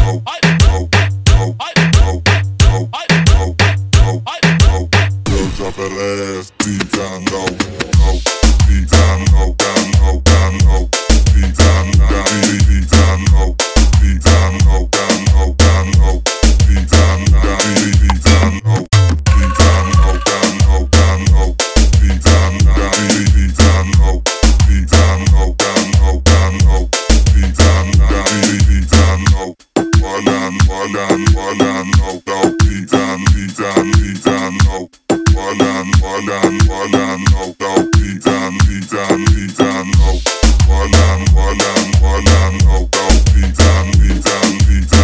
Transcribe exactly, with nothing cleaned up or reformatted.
Drop that ass, deep down low, low, deep down low, down low, down low, deep down, down, deep down low, deep down low, down low, down low, deep down, down, deep down low, deep down low, down low, down low, deep down, down, deep down low, deep down low, down low, down low, deep down, down, deep down low, one down, one down, one down low, low, deep down, deep down, deep down low. One down, one down, one down, low, low, beat down, beat down, beat down, low. One down, one down, one down, low, low, beat down, beat down, beat down.